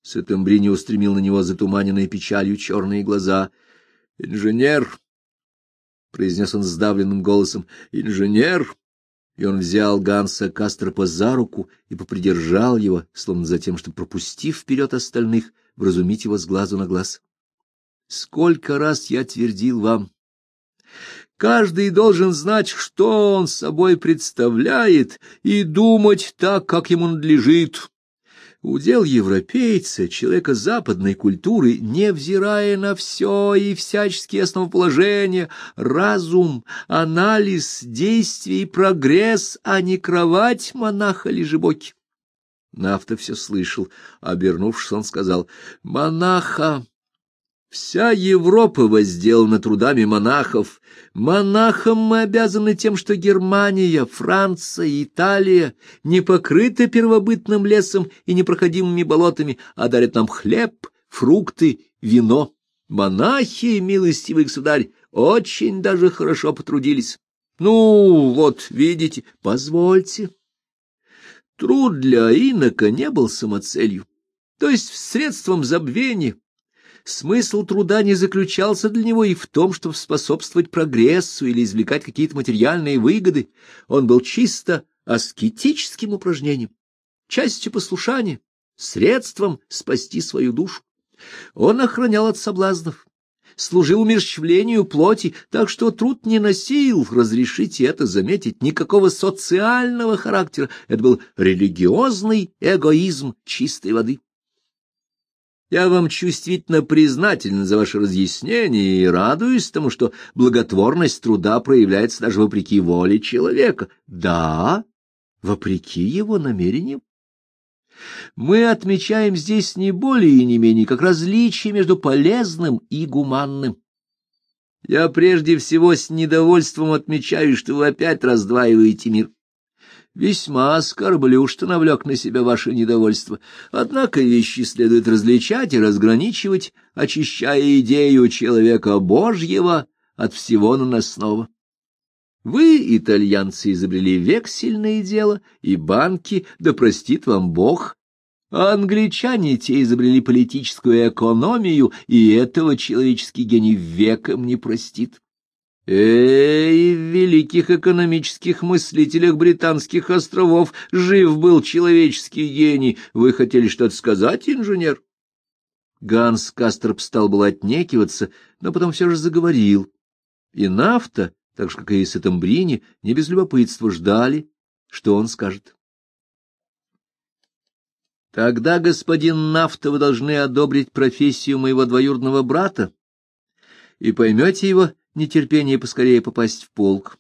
Сеттембрини устремил на него затуманенные печалью черные глаза. — Инженер! — произнес он сдавленным голосом. — Инженер! И он взял Ганса Касторпа за руку и попридержал его, словно за тем, чтобы, пропустив вперед остальных, вразумить его с глазу на глаз. — Сколько раз я твердил вам! Каждый должен знать, что он собой представляет, и думать так, как ему надлежит. Удел европейца, человека западной культуры, невзирая на все и всяческие основоположения, разум, анализ, действие и прогресс, а не кровать монаха лежебоки. Нафта все слышал. Обернувшись, он сказал: «Монаха! Вся Европа возделана трудами монахов. Монахам мы обязаны тем, что Германия, Франция, Италия не покрыты первобытным лесом и непроходимыми болотами, а дарят нам хлеб, фрукты, вино. Монахи, милостивый государь, очень даже хорошо потрудились. Ну, вот, видите, позвольте. Труд для инока не был самоцелью, то есть средством забвения. Смысл труда не заключался для него и в том, чтобы способствовать прогрессу или извлекать какие-то материальные выгоды. Он был чисто аскетическим упражнением, частью послушания, средством спасти свою душу. Он охранял от соблазнов, служил умерщвлению плоти, так что труд не носил, разрешите это заметить, никакого социального характера. Это был религиозный эгоизм чистой воды. Я вам чувствительно признателен за ваше разъяснение и радуюсь тому, что благотворность труда проявляется даже вопреки воле человека. Да, вопреки его намерениям. Мы отмечаем здесь не более и не менее как различие между полезным и гуманным. Я прежде всего с недовольством отмечаю, что вы опять раздваиваете мир. Весьма оскорблю, что навлек на себя ваше недовольство. Однако вещи следует различать и разграничивать, очищая идею человека Божьего от всего наносного. Вы, итальянцы, изобрели вексельное дело и банки, да простит вам Бог, а англичане те изобрели политическую экономию, и этого человеческий гений веком не простит. В великих экономических мыслителях британских островов жив был человеческий гений. Вы хотели что-то сказать, инженер? Ганс Касторп стал было отнекиваться, но потом все же заговорил. И Нафта, так же, как и Сеттембрини, не без любопытства ждали, что он скажет. Тогда, господин Нафта, вы должны одобрить профессию моего двоюродного брата и поймете его нетерпение поскорее попасть в полк.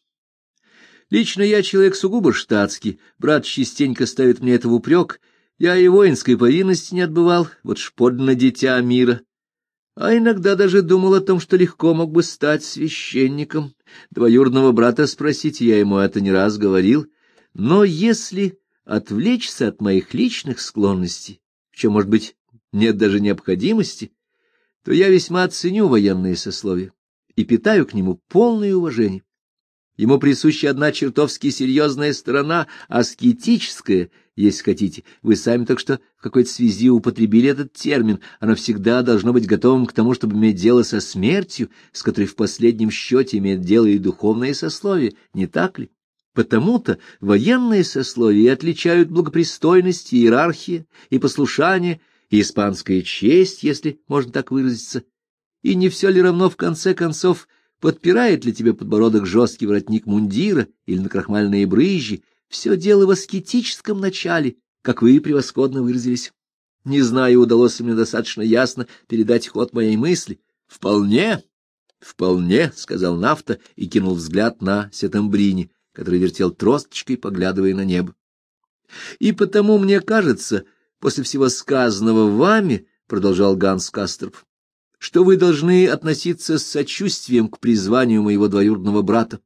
Лично я человек сугубо штатский, брат частенько ставит мне это в упрек, я и воинской повинности не отбывал, вот ж подлинно дитя мира. А иногда даже думал о том, что легко мог бы стать священником. Двоюродного брата спросите, я ему это не раз говорил. Но если отвлечься от моих личных склонностей, в чем, может быть, нет даже необходимости, то я весьма ценю военные сословия и питаю к нему полное уважение. Ему присуща одна чертовски серьезная сторона, аскетическая, если хотите. Вы сами только что в какой-то связи употребили этот термин. Оно всегда должно быть готовым к тому, чтобы иметь дело со смертью, с которой в последнем счете имеет дело и духовное сословие, не так ли? Потому-то военные сословия отличают благопристойность, иерархия и послушание, и испанская честь, если можно так выразиться. И не все ли равно, в конце концов, подпирает ли тебе подбородок жесткий воротник мундира или накрахмальные брызжи? Все дело в аскетическом начале, как вы превосходно выразились. Не знаю, удалось ли мне достаточно ясно передать ход моей мысли. — Вполне, вполне, — сказал Нафта и кинул взгляд на Сеттембрини, который вертел тросточкой, поглядывая на небо. — И потому, мне кажется, после всего сказанного вами, — продолжал Ганс Касторп, — что вы должны относиться с сочувствием к призванию моего двоюродного брата.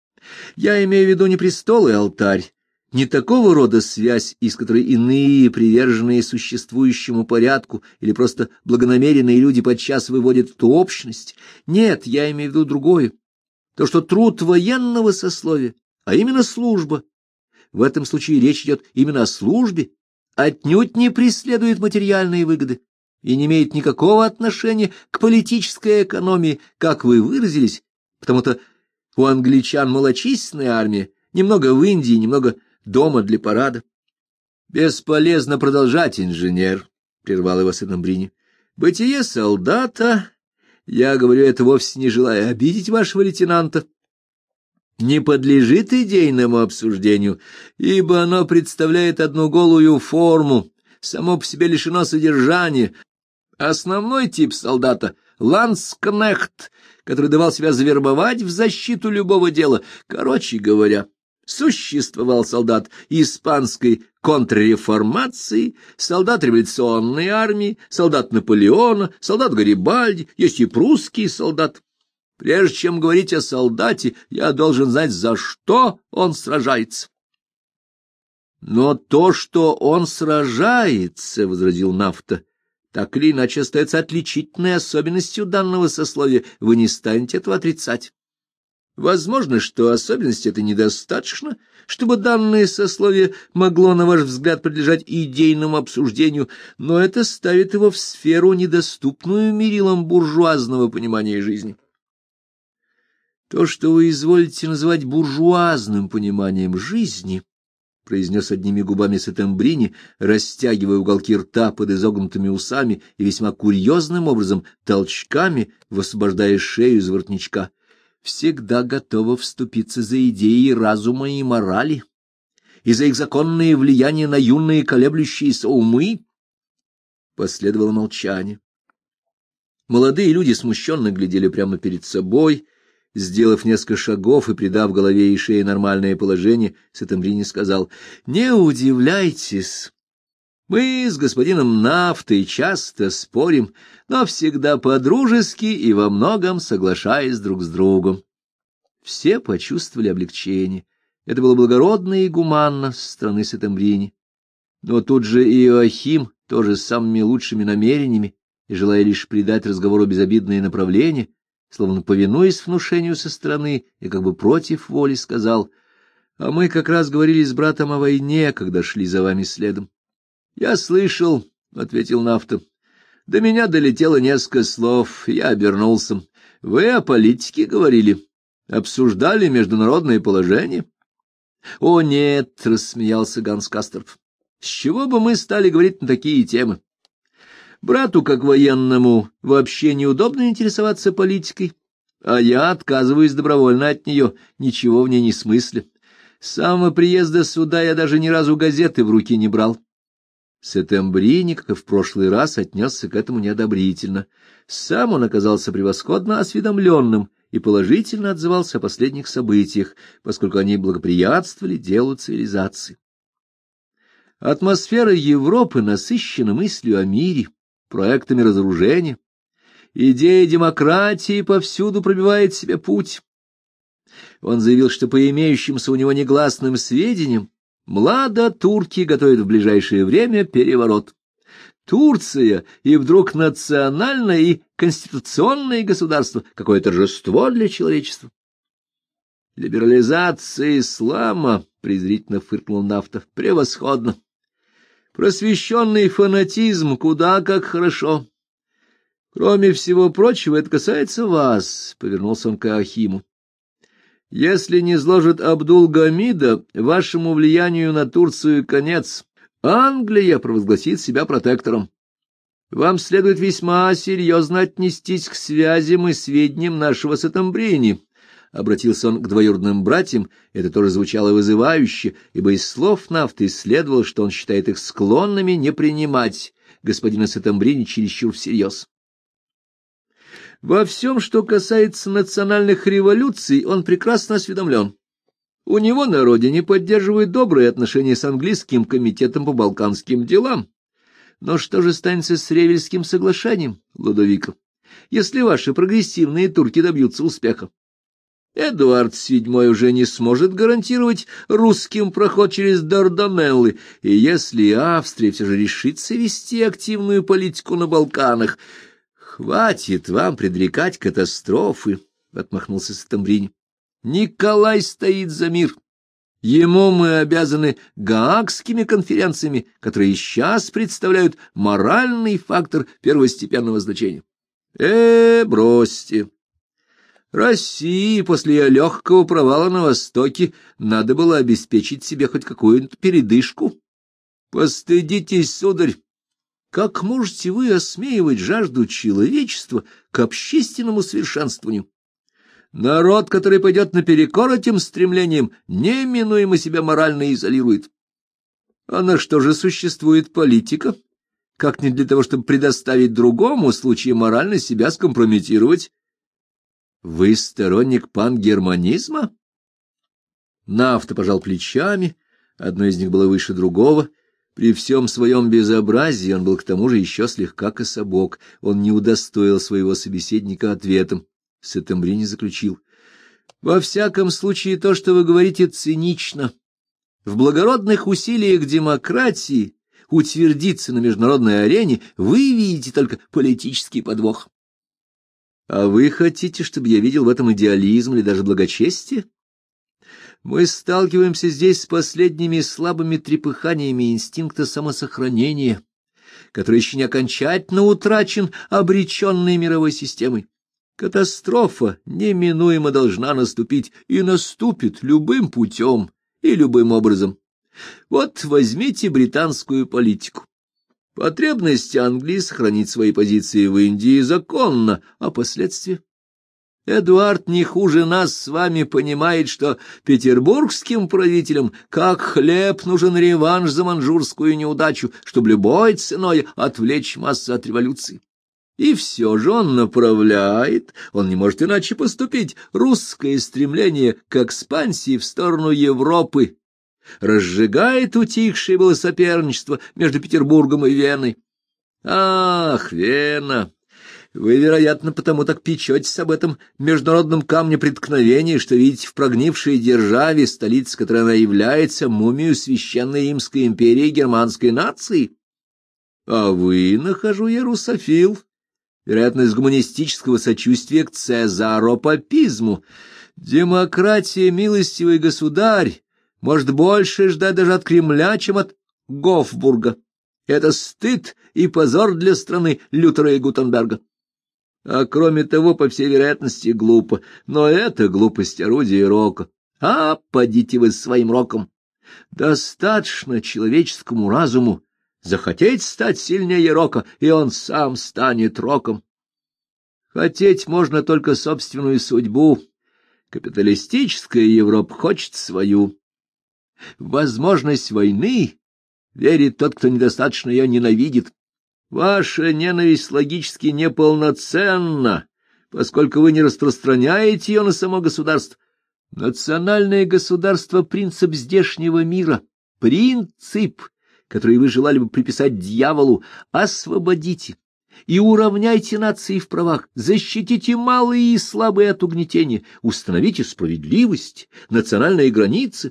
Я имею в виду не престол и алтарь, не такого рода связь, из которой иные, приверженные существующему порядку, или просто благонамеренные люди подчас выводят эту общность. Нет, я имею в виду другое. То, что труд военного сословия, а именно служба, в этом случае речь идет именно о службе, отнюдь не преследует материальные выгоды. и не имеет никакого отношения к политической экономии, как вы выразились, потому-то у англичан малочисленная армия, немного в Индии, немного дома для парада. — Бесполезно продолжать, инженер, — прервал его Сеттембрини. — Бытие солдата, я говорю это вовсе не желая обидеть вашего лейтенанта, не подлежит идейному обсуждению, ибо оно представляет одну голую форму, само по себе лишено содержания. Основной тип солдата — ланскнехт, который давал себя завербовать в защиту любого дела. Короче говоря, существовал солдат испанской контрреформации, солдат революционной армии, солдат Наполеона, солдат Гарибальди, есть и прусский солдат. Прежде чем говорить о солдате, я должен знать, за что он сражается. — Но то, что он сражается, — возразил Нафта, — так или иначе остается отличительной особенностью данного сословия, вы не станете этого отрицать. Возможно, что особенности это недостаточно, чтобы данное сословие могло, на ваш взгляд, подлежать идейному обсуждению, но это ставит его в сферу, недоступную мерилам буржуазного понимания жизни. То, что вы изволите называть буржуазным пониманием жизни, — произнес одними губами Сеттембрини, растягивая уголки рта под изогнутыми усами и весьма курьезным образом толчками высвобождая шею из воротничка, — всегда готова вступиться за идеи разума и морали, и за их законное влияние на юные колеблющиеся умы. Последовало молчание. Молодые люди смущенно глядели прямо перед собой. Сделав несколько шагов и придав голове и шее нормальное положение, Сеттембрини сказал: — Не удивляйтесь. Мы с господином Нафтой часто спорим, но всегда по-дружески и во многом соглашаясь друг с другом. Все почувствовали облегчение. Это было благородно и гуманно со стороны Сеттембрини. Но тут же Иоахим, тоже с самыми лучшими намерениями, и желая лишь придать разговору безобидное направление, словно повинуясь внушению со стороны и как бы против воли, сказал: — А мы как раз говорили с братом о войне, когда шли за вами следом. — Я слышал, — ответил Нафта. — До меня долетело несколько слов, я обернулся. — Вы о политике говорили? Обсуждали международное положение? — О, нет, — рассмеялся Ганс Касторп. — С чего бы мы стали говорить на такие темы? Брату, как военному, вообще неудобно интересоваться политикой, а я отказываюсь добровольно от нее, ничего в ней не смысле. С самого приезда сюда я даже ни разу газеты в руки не брал. Сеттембрини, как и в прошлый раз, отнесся к этому неодобрительно. Сам он оказался превосходно осведомленным и положительно отзывался о последних событиях, поскольку они благоприятствовали делу цивилизации. Атмосфера Европы насыщена мыслью о мире, проектами разоружения. Идея демократии повсюду пробивает себе путь. Он заявил, что по имеющимся у него негласным сведениям, младотурки готовят в ближайшее время переворот. Турция и вдруг национальное и конституционное государство — какое торжество для человечества. Либерализация ислама, — презрительно фыркнул Нафта, — превосходно. Просвещенный фанатизм куда как хорошо. Кроме всего прочего, это касается вас, — повернулся он к Ахиму. Если не изложит Абдул-Гамида, вашему влиянию на Турцию конец. Англия провозгласит себя протектором. Вам следует весьма серьезно отнестись к связям и сведениям нашего Сеттембрини. Обратился он к двоюродным братьям, это тоже звучало вызывающе, ибо из слов Нафты следовало, что он считает их склонными не принимать господина Сеттембрини чересчур всерьез. Во всем, что касается национальных революций, он прекрасно осведомлен. У него на родине поддерживают добрые отношения с английским комитетом по балканским делам. Но что же станется с Ревельским соглашением, Лодовико, если ваши прогрессивные турки добьются успеха? Эдуард VII уже не сможет гарантировать русским проход через Дарданеллы, и если Австрия все же решится вести активную политику на Балканах, хватит вам предрекать катастрофы, — отмахнулся Сеттембрини. Николай стоит за мир, Ему мы обязаны Гаагскими конференциями, которые сейчас представляют моральный фактор первостепенного значения. Бросьте. России после ее легкого провала на Востоке надо было обеспечить себе хоть какую-нибудь передышку. Постыдитесь, сударь. Как можете вы осмеивать жажду человечества к общественному совершенствованию? Народ, который пойдет наперекор этим стремлениям, неминуемо себя морально изолирует. А на что же существует политика? Как не для того, чтобы предоставить другому в случае морально себя скомпрометировать? Вы сторонник пангерманизма? Нафта пожал плечами, одно из них было выше другого. При всем своем безобразии он был к тому же еще слегка кособок, он не удостоил своего собеседника ответом. Сеттембрини заключил: во всяком случае, то, что вы говорите, цинично. В благородных усилиях демократии утвердиться на международной арене вы видите только политический подвох. А вы хотите, чтобы я видел в этом идеализм или даже благочестие? Мы сталкиваемся здесь с последними слабыми трепыханиями инстинкта самосохранения, который еще не окончательно утрачен обреченной мировой системой. Катастрофа неминуемо должна наступить, и наступит любым путем и любым образом. Вот возьмите британскую политику. Потребность Англии сохранить свои позиции в Индии законна, а последствия? Эдуард не хуже нас с вами понимает, что петербургским правителям как хлеб нужен реванш за маньчжурскую неудачу, чтобы любой ценой отвлечь массы от революции. И все же он направляет, он не может иначе поступить, русское стремление к экспансии в сторону Европы, разжигает утихшее было соперничество между Петербургом и Веной. Ах, Вена! Вы, вероятно, потому так печетесь об этом международном камне преткновения, что видите в прогнившей державе, столице которой она является, мумию священной Римской империи и германской нации. А вы, нахожу я, русофил, вероятно, из гуманистического сочувствия к цезаропапизму. Демократия, милостивый государь, может больше ждать даже от Кремля, чем от Гофбурга. Это стыд и позор для страны Лютера и Гутенберга. А кроме того, по всей вероятности, глупо. Но это глупость орудия рока. А подите вы своим роком. Достаточно человеческому разуму захотеть стать сильнее рока, и он сам станет роком. Хотеть можно только собственную судьбу. Капиталистическая Европа хочет свою. В возможность войны верит тот, кто недостаточно ее ненавидит. Ваша ненависть логически неполноценна, поскольку вы не распространяете ее на само государство. Национальное государство — принцип здешнего мира, принцип, который вы желали бы приписать дьяволу. Освободите и уравняйте нации в правах, защитите малые и слабые от угнетения, установите справедливость, национальные границы.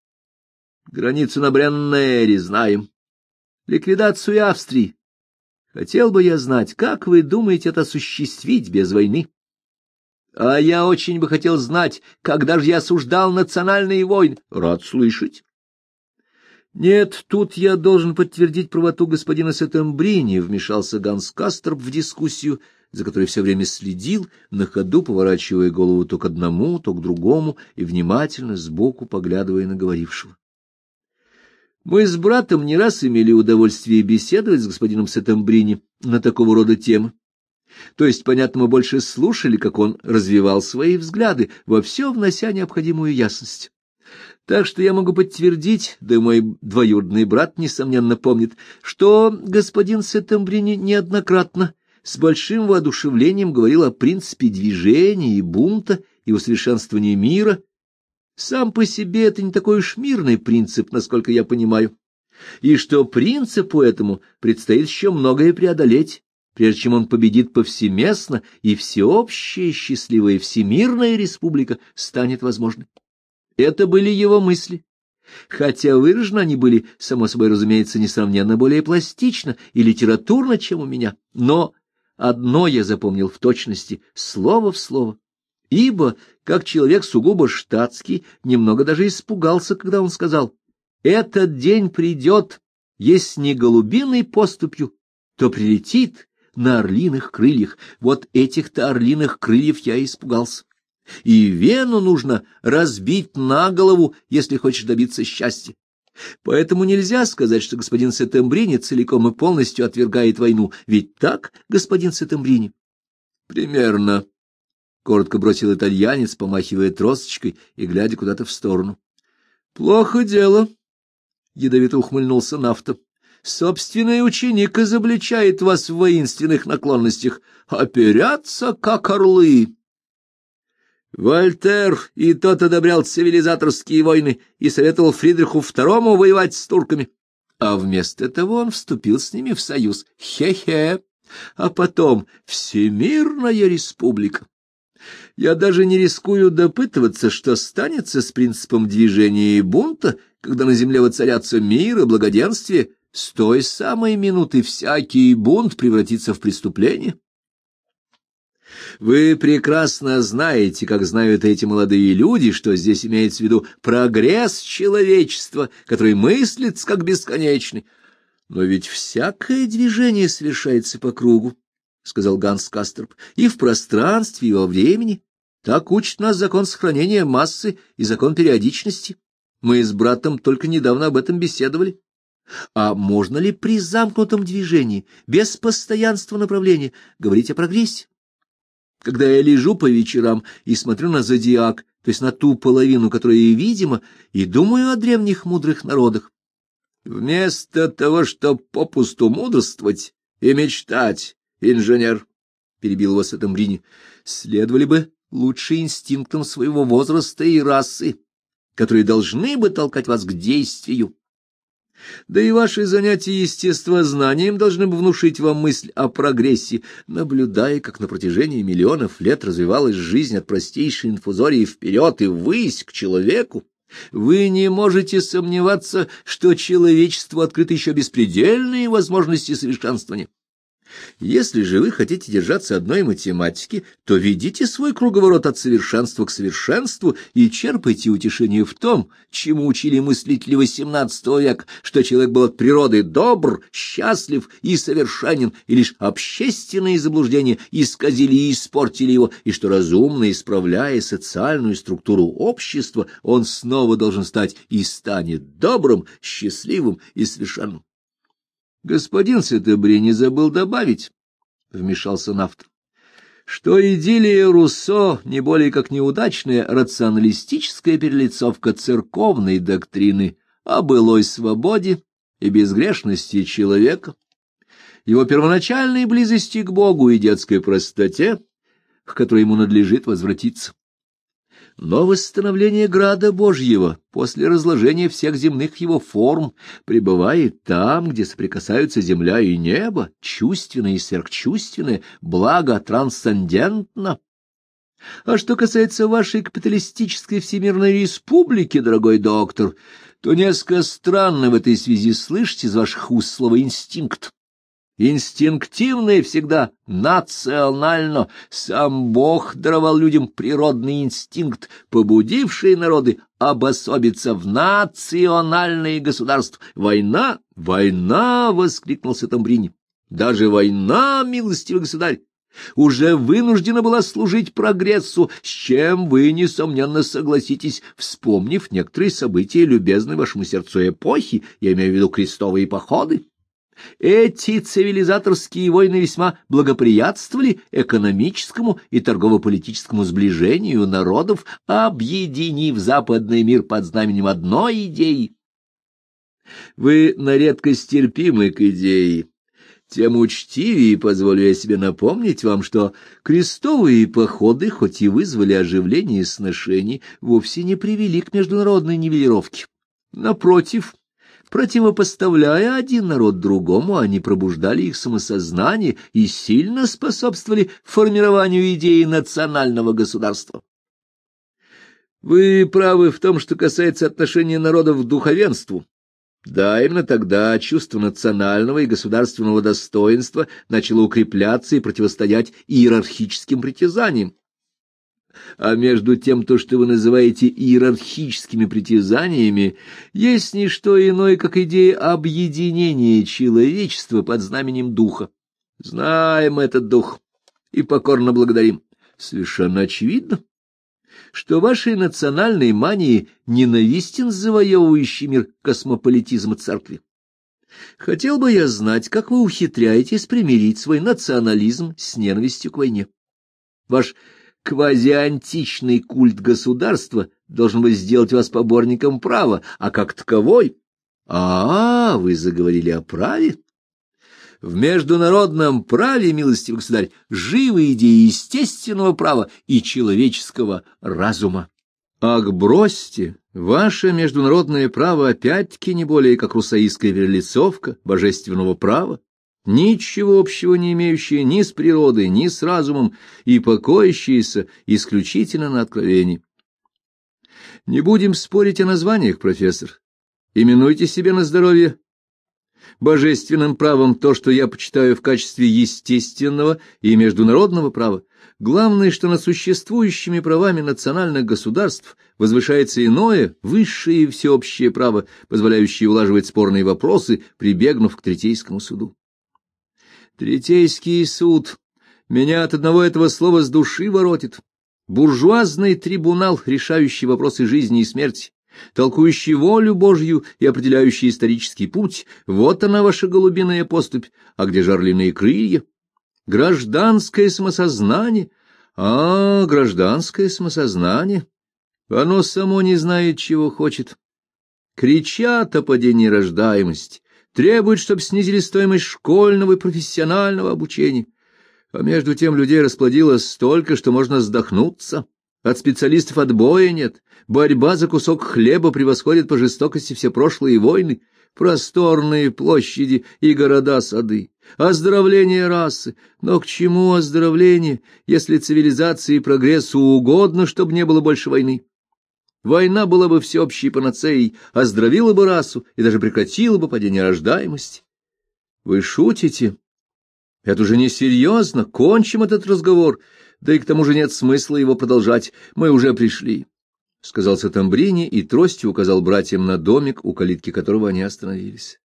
Границу на Бреннере знаем. Ликвидацию Австрии. Хотел бы я знать, как вы думаете это осуществить без войны? А я очень бы хотел знать, когда же я осуждал национальные войны. Рад слышать. Нет, тут я должен подтвердить правоту господина Сеттембрини, вмешался Ганс Касторп в дискуссию, за которой все время следил, на ходу поворачивая голову то к одному, то к другому и внимательно сбоку поглядывая на говорившего. Мы с братом не раз имели удовольствие беседовать с господином Сеттембрини на такого рода темы. То есть, понятно, мы больше слушали, как он развивал свои взгляды, во все внося необходимую ясность. Так что я могу подтвердить, да и мой двоюродный брат, несомненно, помнит, что господин Сеттембрини неоднократно с большим воодушевлением говорил о принципе движения и бунта и усовершенствовании мира. Сам по себе это не такой уж мирный принцип, насколько я понимаю, и что принципу этому предстоит еще многое преодолеть, прежде чем он победит повсеместно, и всеобщая счастливая всемирная республика станет возможной. Это были его мысли, хотя выражены они были, само собой разумеется, несравненно более пластично и литературно, чем у меня, но одно я запомнил в точности, слово в слово. ибо, как человек сугубо штатский, немного даже испугался, когда он сказал: «Этот день придет, если не голубиной поступью, то прилетит на орлиных крыльях». Вот этих-то орлиных крыльев я испугался. И Вену нужно разбить на голову, если хочешь добиться счастья. Поэтому нельзя сказать, что господин Сеттембрини целиком и полностью отвергает войну. Ведь так, господин Сеттембрини? — Примерно, — коротко бросил итальянец, помахивая тросточкой и глядя куда-то в сторону. — Плохо дело, — ядовито ухмыльнулся Нафта. — Собственный ученик изобличает вас в воинственных наклонностях. Оперяться, как орлы. Вольтер и тот одобрял цивилизаторские войны и советовал Фридриху II воевать с турками. А вместо того он вступил с ними в союз. Хе-хе. А потом Всемирная республика. Я даже не рискую допытываться, что станется с принципом движения и бунта, когда на земле воцарятся мир и благоденствие. С той самой минуты всякий бунт превратится в преступление. Вы прекрасно знаете, как знают эти молодые люди, что здесь имеется в виду прогресс человечества, который мыслится как бесконечный. Но ведь всякое движение совершается по кругу, — сказал Ганс Касторп, — и в пространстве, и во времени. Так учит нас закон сохранения массы и закон периодичности. Мы с братом только недавно об этом беседовали. А можно ли при замкнутом движении, без постоянства направления, говорить о прогрессе? Когда я лежу по вечерам и смотрю на зодиак, то есть на ту половину, которая видима, и думаю о древних мудрых народах, вместо того, чтобы попусту мудрствовать и мечтать, инженер, — перебил его Сеттембрини, — следовали бы лучше инстинктам своего возраста и расы, которые должны бы толкать вас к действию. Да и ваши занятия естествознанием должны бы внушить вам мысль о прогрессе, наблюдая, как на протяжении миллионов лет развивалась жизнь от простейшей инфузории вперед и ввысь к человеку. Вы не можете сомневаться, что человечеству открыты еще беспредельные возможности совершенствования. Если же вы хотите держаться одной математики, то ведите свой круговорот от совершенства к совершенству и черпайте утешение в том, чему учили мыслители XVIII века, что человек был от природы добр, счастлив и совершенен, и лишь общественные заблуждения исказили и испортили его, и что разумно исправляя социальную структуру общества, он снова должен стать и станет добрым, счастливым и совершенным. — Господин Сеттембрини забыл добавить, — вмешался Нафта, — что идиллия Руссо не более как неудачная рационалистическая перелицовка церковной доктрины о былой свободе и безгрешности человека, его первоначальной близости к Богу и детской простоте, к которой ему надлежит возвратиться. Но восстановление града Божьего после разложения всех земных его форм пребывает там, где соприкасаются земля и небо, чувственное и сверхчувственное, благо трансцендентно. А что касается вашей капиталистической всемирной республики, дорогой доктор, то несколько странно в этой связи слышать из ваших уст слово «инстинкт». Инстинктивное всегда национально. Сам Бог даровал людям природный инстинкт, побудивший народы обособиться в национальные государства. «Война! Война!» — воскликнул Сеттембрини. «Даже война, милостивый государь, уже вынуждена была служить прогрессу, с чем вы, несомненно, согласитесь, вспомнив некоторые события любезной вашему сердцу эпохи, я имею в виду крестовые походы. Эти цивилизаторские войны весьма благоприятствовали экономическому и торгово-политическому сближению народов, объединив западный мир под знаменем одной идеи. Вы на редкость терпимы к идее. Тем учтивее позволю я себе напомнить вам, что крестовые походы, хоть и вызвали оживление сношений, вовсе не привели к международной нивелировке. Напротив, противопоставляя один народ другому, они пробуждали их самосознание и сильно способствовали формированию идеи национального государства. Вы правы в том, что касается отношения народов к духовенству. Да, именно тогда чувство национального и государственного достоинства начало укрепляться и противостоять иерархическим притязаниям. А между тем, то, что вы называете иерархическими притязаниями, есть не что иное, как идея объединения человечества под знаменем духа. Знаем этот дух и покорно благодарим. Совершенно очевидно, что вашей национальной мании ненавистен завоевывающий мир космополитизм церкви. Хотел бы я знать, как вы ухитряетесь примирить свой национализм с ненавистью к войне. Ваш квазиантичный культ государства должен бы сделать вас поборником права, а как таковой... вы заговорили о праве? В международном праве, милостивый государь, живы идеи естественного права и человеческого разума. Ах, бросьте, ваше международное право опять-таки не более как русаистская перелицовка божественного права, ничего общего не имеющее ни с природой, ни с разумом и покоящееся исключительно на откровении. Не будем спорить о названиях, профессор. Именуйте себе на здоровье божественным правом то, что я почитаю в качестве естественного и международного права. Главное, что над существующими правами национальных государств возвышается иное, высшее и всеобщее право, позволяющее улаживать спорные вопросы, прибегнув к Третейскому суду. Третейский суд меня от одного этого слова с души воротит. Буржуазный трибунал, решающий вопросы жизни и смерти, толкующий волю Божью и определяющий исторический путь, вот она, ваша голубиная поступь, а где же орлиные крылья? Гражданское самосознание. Гражданское самосознание. Оно само не знает, чего хочет. Кричат о падении рождаемости, требуют, чтобы снизили стоимость школьного и профессионального обучения. А между тем людей расплодилось столько, что можно задохнуться. От специалистов отбоя нет. Борьба за кусок хлеба превосходит по жестокости все прошлые войны. Просторные площади и города-сады. Оздоровление расы. Но к чему оздоровление, если цивилизации и прогрессу угодно, чтобы не было больше войны? Война была бы всеобщей панацеей, оздоровила бы расу и даже прекратила бы падение рождаемости. Вы шутите? Это уже несерьезно. Кончим этот разговор. Да и к тому же нет смысла его продолжать. Мы уже пришли, — сказал Сеттембрини и тростью указал братьям на домик, у калитки которого они остановились.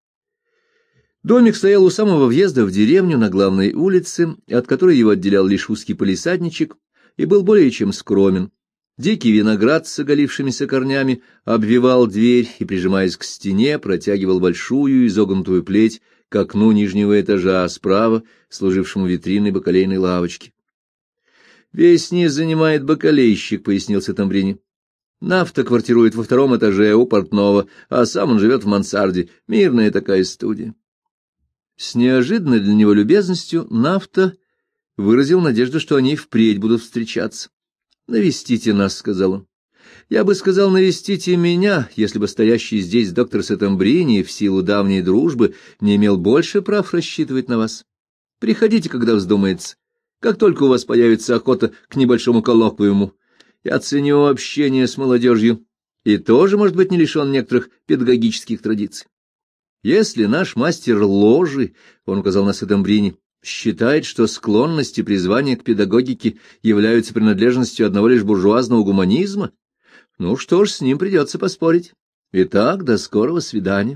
Домик стоял у самого въезда в деревню на главной улице, от которой его отделял лишь узкий палисадничек, и был более чем скромен. Дикий виноград с оголившимися корнями обвивал дверь и, прижимаясь к стене, протягивал большую изогнутую плеть к окну нижнего этажа справа, служившему витриной бакалейной лавочки. «Весь низ занимает бакалейщик», — пояснил Сеттембрини. «Нафта квартирует во втором этаже у портного, а сам он живет в мансарде. Мирная такая студия». С неожиданной для него любезностью Нафта выразил надежду, что они впредь будут встречаться. «Навестите нас», — сказал он. «Я бы сказал, навестите меня, если бы стоящий здесь доктор Сеттембрини в силу давней дружбы не имел больше прав рассчитывать на вас. Приходите, когда вздумается. Как только у вас появится охота к небольшому коллоквиуму, я ценю общение с молодежью и тоже, может быть, не лишен некоторых педагогических традиций. Если наш мастер ложи, — он указал на Сеттембрини, — считает, что склонность и призвание к педагогике являются принадлежностью одного лишь буржуазного гуманизма, ну что ж, с ним придется поспорить. Итак, до скорого свидания».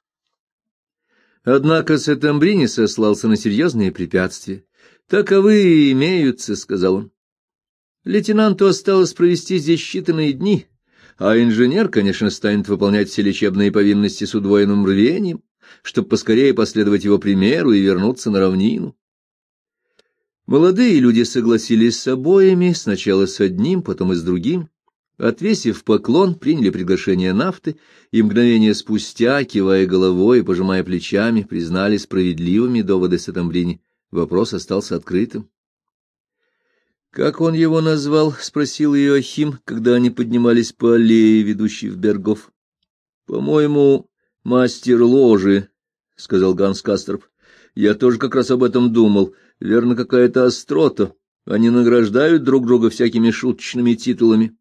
Однако Сеттембрини сослался на серьезные препятствия. «Таковые имеются», — сказал он. «Лейтенанту осталось провести здесь считанные дни, а инженер, конечно, станет выполнять все лечебные повинности с удвоенным рвением, чтобы поскорее последовать его примеру и вернуться на равнину». Молодые люди согласились с обоими, сначала с одним, потом и с другим. Отвесив поклон, приняли приглашение Нафты, и мгновение спустя, кивая головой и пожимая плечами, признали справедливыми доводы Сеттембрини. Вопрос остался открытым. «Как он его назвал?» — спросил Иоахим, когда они поднимались по аллее, ведущей в Бергоф. «По-моему, мастер ложи», — сказал Ганс Касторп. «Я тоже как раз об этом думал. Верно, какая-то острота. Они награждают друг друга всякими шуточными титулами».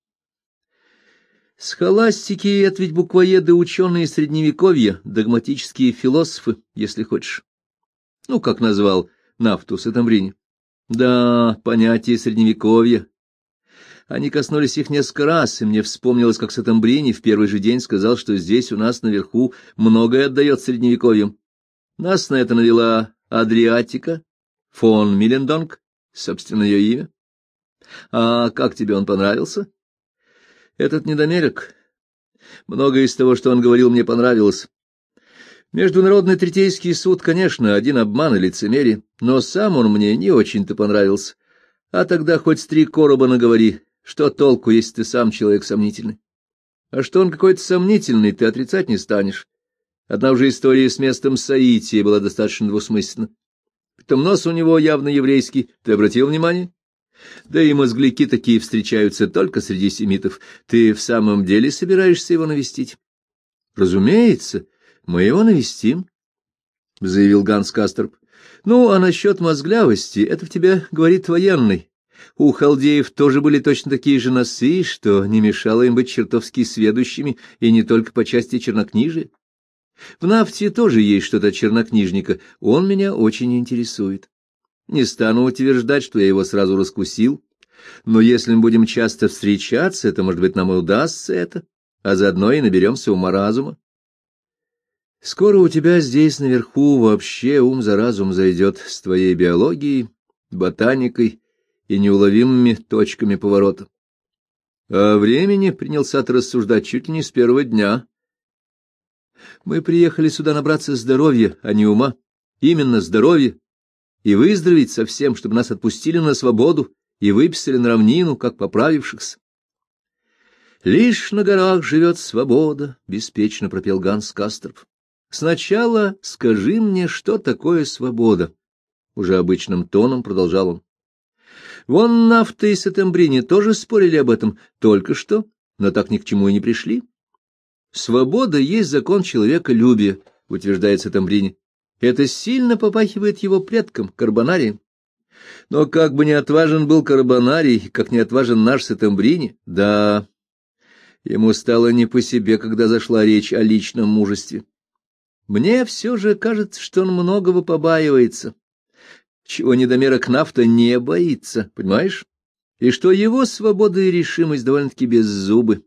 «Схоластики — это ведь буквоеды, ученые Средневековья, догматические философы, если хочешь. Ну, как назвал Нафту Сеттембрини. Да, понятие Средневековья, Они коснулись их несколько раз, и мне вспомнилось, как Сеттембрини в первый же день сказал, что здесь у нас наверху многое отдает средневековьем. Нас на это навела Адриатика, фон Миллендонг, собственно, ее имя. А как тебе он понравился? Этот недомерок. Многое из того, что он говорил, мне понравилось. Международный третейский суд, конечно, один обман и лицемерие, но сам он мне не очень-то понравился. А тогда хоть 3 короба наговори, что толку, если ты сам человек сомнительный? А что он какой-то сомнительный, ты отрицать не станешь. Одна уже история с местом Саития была достаточно двусмысленна. Притом нос у него явно еврейский, ты обратил внимание? Да и мозгляки такие встречаются только среди семитов. Ты в самом деле собираешься его навестить? — Разумеется, мы его навестим, — заявил Ганс Касторп. — Ну, а насчет мозглявости, это в тебе говорит военный. У халдеев тоже были точно такие же носы, что не мешало им быть чертовски сведущими, и не только по части чернокнижия. В Нафте тоже есть что-то чернокнижника, он меня очень интересует. Не стану утверждать, что я его сразу раскусил, но если мы будем часто встречаться, то, может быть, нам и удастся это, а заодно и наберемся ума-разума. Скоро у тебя здесь наверху вообще ум за разум зайдет с твоей биологией, ботаникой и неуловимыми точками поворота. А времени принялся ты рассуждать чуть ли не с первого дня. Мы приехали сюда набраться здоровья, а не ума, именно здоровья, и выздороветь совсем, чтобы нас отпустили на свободу и выписали на равнину, как поправившихся. «Лишь на горах живет свобода», — беспечно пропел Ганс Касторп. «Сначала скажи мне, что такое свобода», — уже обычным тоном продолжал он. «Вон Нафта и Сеттембрини тоже спорили об этом только что, но так ни к чему и не пришли. Свобода есть закон человеколюбия», — утверждает Сеттембрини. Это сильно попахивает его предкам, Карбонарием. Но как бы ни отважен был Карбонарий, как не отважен наш Сеттембрини, да, ему стало не по себе, когда зашла речь о личном мужестве. Мне все же кажется, что он многого побаивается, чего недомерок Нафта не боится, понимаешь? И что его свобода и решимость довольно-таки беззубы.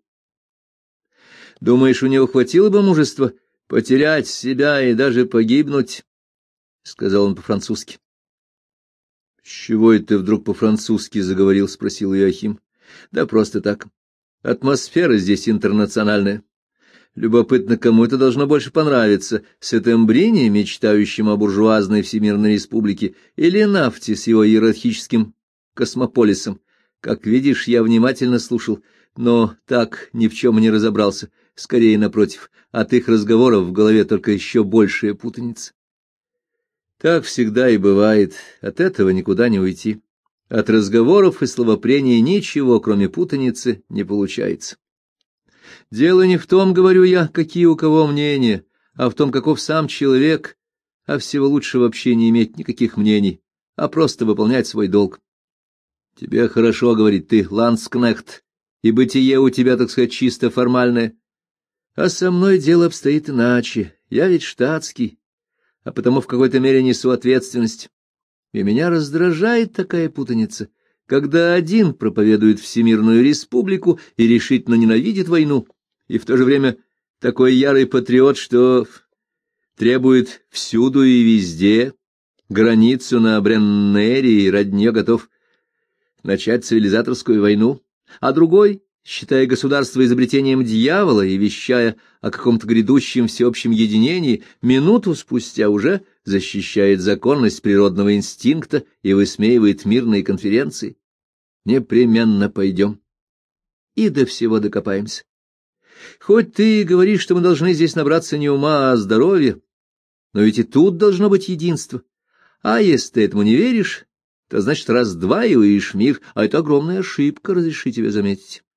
Думаешь, у него хватило бы мужества потерять себя и даже погибнуть, — сказал он по-французски. — С чего это ты вдруг по-французски заговорил? — спросил Иоахим. — Да просто так. Атмосфера здесь интернациональная. Любопытно, кому это должно больше понравиться, Сеттембрини, мечтающему о буржуазной всемирной республике, или Нафте с его иерархическим космополисом. Как видишь, я внимательно слушал, но так ни в чем не разобрался. Скорее, напротив, от их разговоров в голове только еще большая путаница. Так всегда и бывает, от этого никуда не уйти. От разговоров и словопрений ничего, кроме путаницы, не получается. Дело не в том, говорю я, какие у кого мнения, а в том, каков сам человек, а всего лучше вообще не иметь никаких мнений, а просто выполнять свой долг. Тебе хорошо, говорит, ты ландскнехт, и бытие у тебя, так сказать, чисто формальное. А со мной дело обстоит иначе. Я ведь штатский, а потому в какой-то мере несу ответственность. И меня раздражает такая путаница, когда один проповедует всемирную республику и решительно ненавидит войну, и в то же время такой ярый патриот, что требует всюду и везде границу на Бреннере и ради нее готов начать цивилизаторскую войну, а другой, считая государство изобретением дьявола и вещая о каком-то грядущем всеобщем единении, минуту спустя уже защищает законность природного инстинкта и высмеивает мирные конференции. Непременно пойдем и до всего докопаемся. Хоть ты и говоришь, что мы должны здесь набраться не ума, а здоровья, но ведь и тут должно быть единство. А если ты этому не веришь, то значит раздваиваешь мир, а это огромная ошибка, разреши тебе заметить.